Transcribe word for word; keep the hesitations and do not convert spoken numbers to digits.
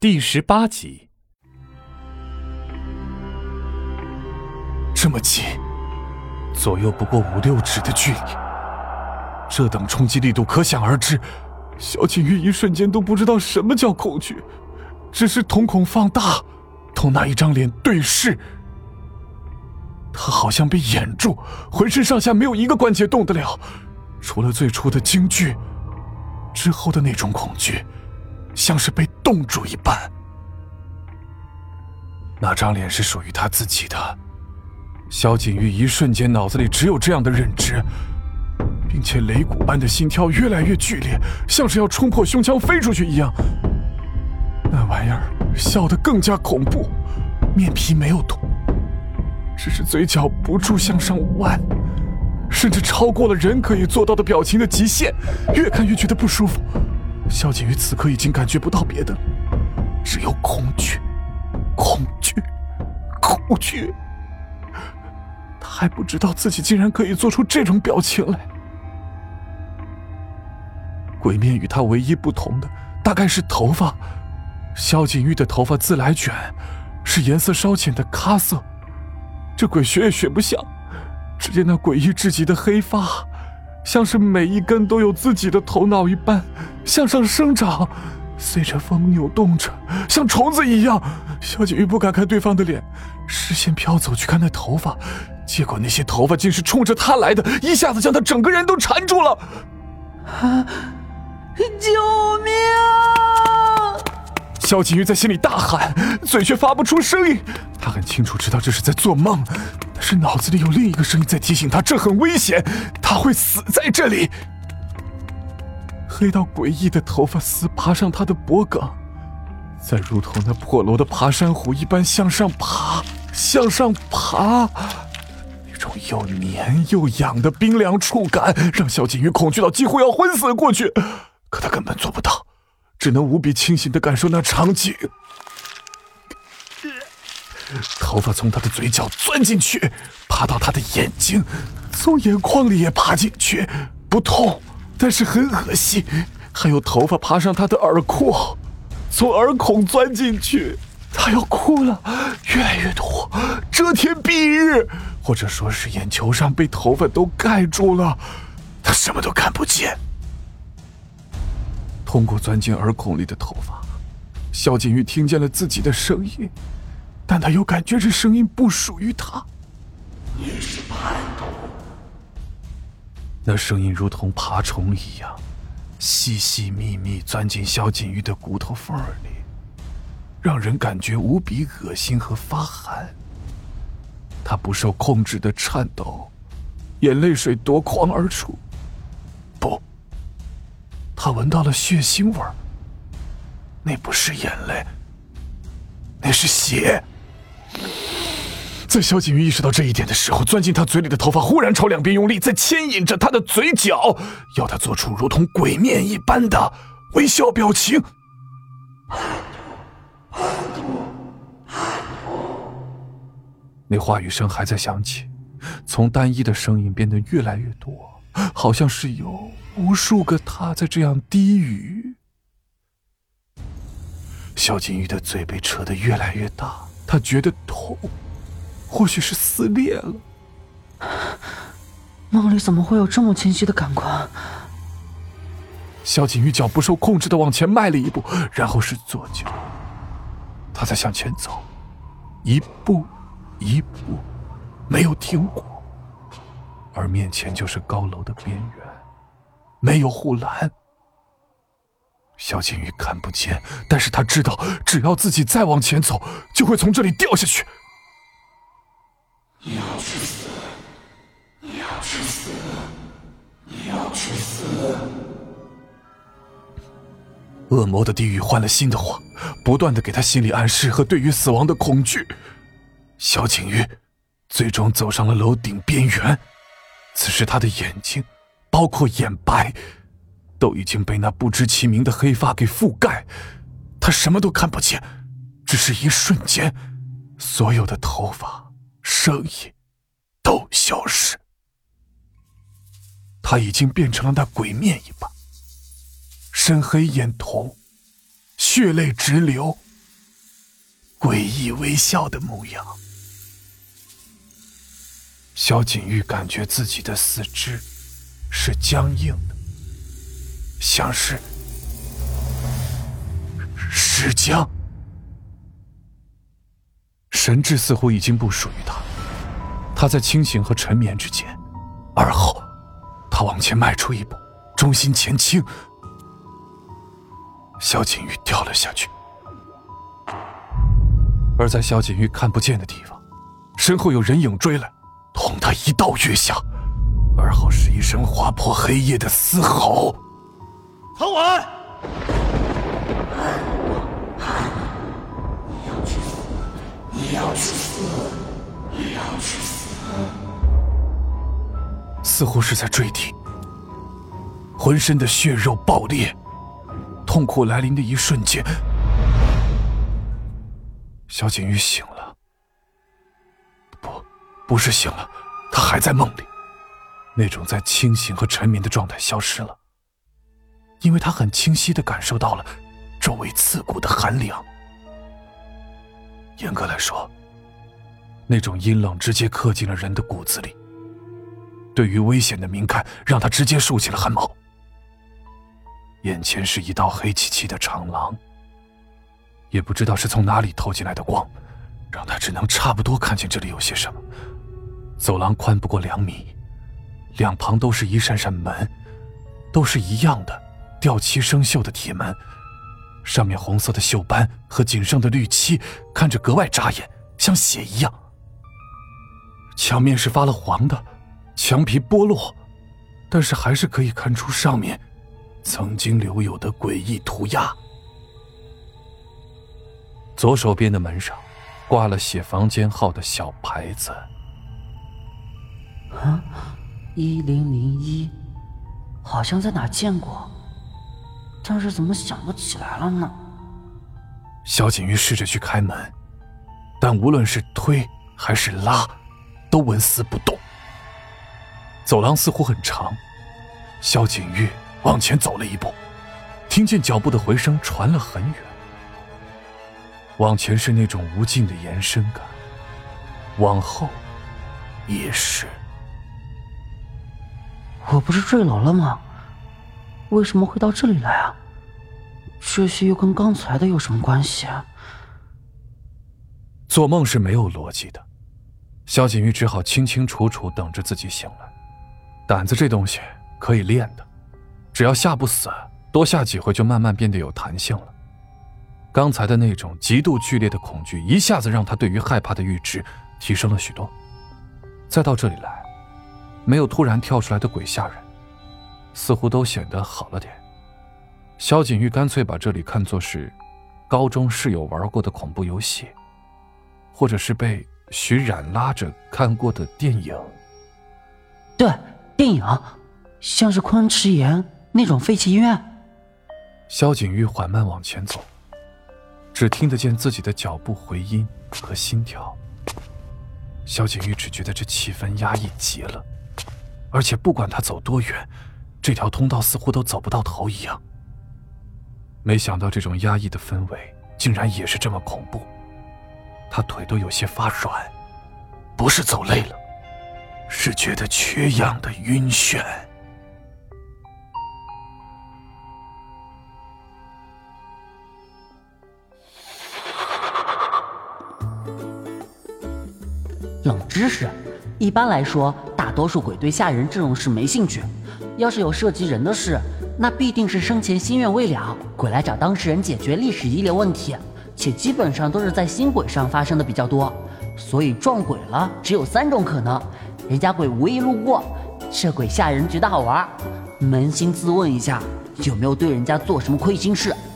第十八集。 这么近，左右不过五六指的距离，这等冲击力度可想而知。萧景瑜一瞬间都不知道什么叫恐惧，只是瞳孔放大，同那一张脸对视。他好像被掩住，浑身上下没有一个关节动得了，除了最初的惊惧，之后的那种恐惧像是被冻住一般。那张脸是属于他自己的，萧景瑜一瞬间脑子里只有这样的认知，并且擂鼓般的心跳越来越剧烈，像是要冲破胸腔飞出去一样。那玩意儿笑得更加恐怖，面皮没有动，只是嘴角不住向上弯，甚至超过了人可以做到的表情的极限，越看越觉得不舒服。萧景瑜此刻已经感觉不到别的了，只有恐惧，恐惧，恐惧。他还不知道自己竟然可以做出这种表情来。鬼面与他唯一不同的大概是头发，萧景瑜的头发自来卷，是颜色稍浅的咖色，这鬼学也学不像。只见那诡异至极的黑发，像是每一根都有自己的头脑一般向上生长，随着风扭动着，像虫子一样。萧景瑜不敢看对方的脸，视线飘走去看那头发，结果那些头发竟是冲着他来的，一下子将他整个人都缠住了。 啊！救命啊！ 萧景瑜在心里大喊，嘴却发不出声音。他很清楚知道这是在做梦，但是脑子里有另一个声音在提醒他，这很危险，他会死在这里。黑到诡异的头发丝爬上他的脖颈，再如同那破锣的爬山虎一般向上爬，向上爬。那种又黏又痒的冰凉触感让萧景瑜恐惧到几乎要昏死过去，可他根本做不到，只能无比清醒地感受那场景。头发从他的嘴角钻进去，爬到他的眼睛，从眼眶里也爬进去，不痛，但是很恶心。还有头发爬上他的耳廓，从耳孔钻进去，他要哭了，越来越多，遮天蔽日，或者说是眼球上被头发都盖住了，他什么都看不见。通过钻进耳孔里的头发，萧景瑜听见了自己的声音，但他又感觉这声音不属于他。 你是叛徒。 那声音如同爬虫一样，细细密密钻进萧景瑜的骨头缝里，让人感觉无比恶心和发寒。他不受控制的颤抖，眼泪水夺眶而出。不，他闻到了血腥味儿，那不是眼泪，那是血。在萧景瑜意识到这一点的时候，钻进他嘴里的头发忽然朝两边用力，在牵引着他的嘴角，要他做出如同鬼面一般的微笑表情。那话语声还在响起，从单一的声音变得越来越多，好像是有无数个他在这样低语。萧景瑜的嘴被扯得越来越大，他觉得痛，或许是撕裂了。 梦里怎么会有这么清晰的感官？ 萧景瑜脚不受控制地往前迈了一步，然后是左脚，他在向前走，一步一步，没有停过。而面前就是高楼的边缘，没有护栏。萧景瑜看不见，但是他知道，只要自己再往前走，就会从这里掉下去。 你要去死！你要去死！你要去死！ 恶魔的地狱换了新的话，不断地给他心理暗示和对于死亡的恐惧。萧景瑜最终走上了楼顶边缘，此时他的眼睛，包括眼白，都已经被那不知其名的黑发给覆盖，他什么都看不见，只是一瞬间，所有的头发、声音都消失。他已经变成了那鬼面一般，深黑眼瞳，血泪直流， 诡异微笑的模样。萧景玉感觉自己的四肢是僵硬的，像是尸僵，神智似乎已经不属于他。他在清醒和沉眠之间，而后他往前迈出一步，重心前倾，萧景玉掉了下去。而在萧景玉看不见的地方，身后有人影追来，同他一道跃下，而后是一声划破黑夜的嘶吼：“ 曹婉！ 你要去死！你要去死！” 似乎是在坠地，浑身的血肉爆裂，痛苦来临的一瞬间，萧景玉醒了。不，不是醒了，他还在梦里。那种在清醒和沉眠的状态消失了，因为他很清晰地感受到了周围刺骨的寒凉。严格来说，那种阴冷直接刻进了人的骨子里，对于危险的敏感让他直接竖起了汗毛。眼前是一道黑漆漆的长廊，也不知道是从哪里透进来的光，让他只能差不多看见这里有些什么。走廊宽不过两米，两旁都是一扇扇门，都是一样的掉漆生锈的铁门，上面红色的锈斑和仅剩的绿漆看着格外扎眼，像血一样。墙面是发了黄的，墙皮剥落，但是还是可以看出上面曾经留有的诡异涂鸦。左手边的门上挂了写房间号的小牌子。 啊，一零零一，好像在哪见过，但是怎么想不起来了呢？ 萧景玉试着去开门，但无论是推还是拉，都纹丝不动。走廊似乎很长，萧景玉往前走了一步，听见脚步的回声传了很远。往前是那种无尽的延伸感，往后也是。 我不是坠楼了吗？为什么会到这里来啊？这些又跟刚才的有什么关系啊？ 做梦是没有逻辑的，萧景玉只好清清楚楚等着自己醒来。胆子这东西可以练的，只要吓不死，多吓几回就慢慢变得有弹性了。刚才的那种极度剧烈的恐惧一下子让他对于害怕的阈值提升了许多。再到这里来，没有突然跳出来的鬼吓人，似乎都显得好了点。萧景玉干脆把这里看作是高中室友玩过的恐怖游戏，或者是被徐冉拉着看过的电影。 对，电影，像是昆池岩那种废弃医院。 萧景玉缓慢往前走，只听得见自己的脚步回音和心跳。萧景玉只觉得这气氛压抑极了，而且不管他走多远，这条通道似乎都走不到头一样。没想到这种压抑的氛围竟然也是这么恐怖，他腿都有些发软，不是走累了，是觉得缺氧的晕眩。 冷知识，一般来说，大多数鬼对吓人这种事没兴趣。要是有涉及人的事，那必定是生前心愿未了，鬼来找当事人解决历史遗留问题，且基本上都是在新鬼上发生的比较多。所以撞鬼了只有三种可能：人家鬼无意路过，这鬼吓人觉得好玩，扪心自问一下，有没有对人家做什么亏心事？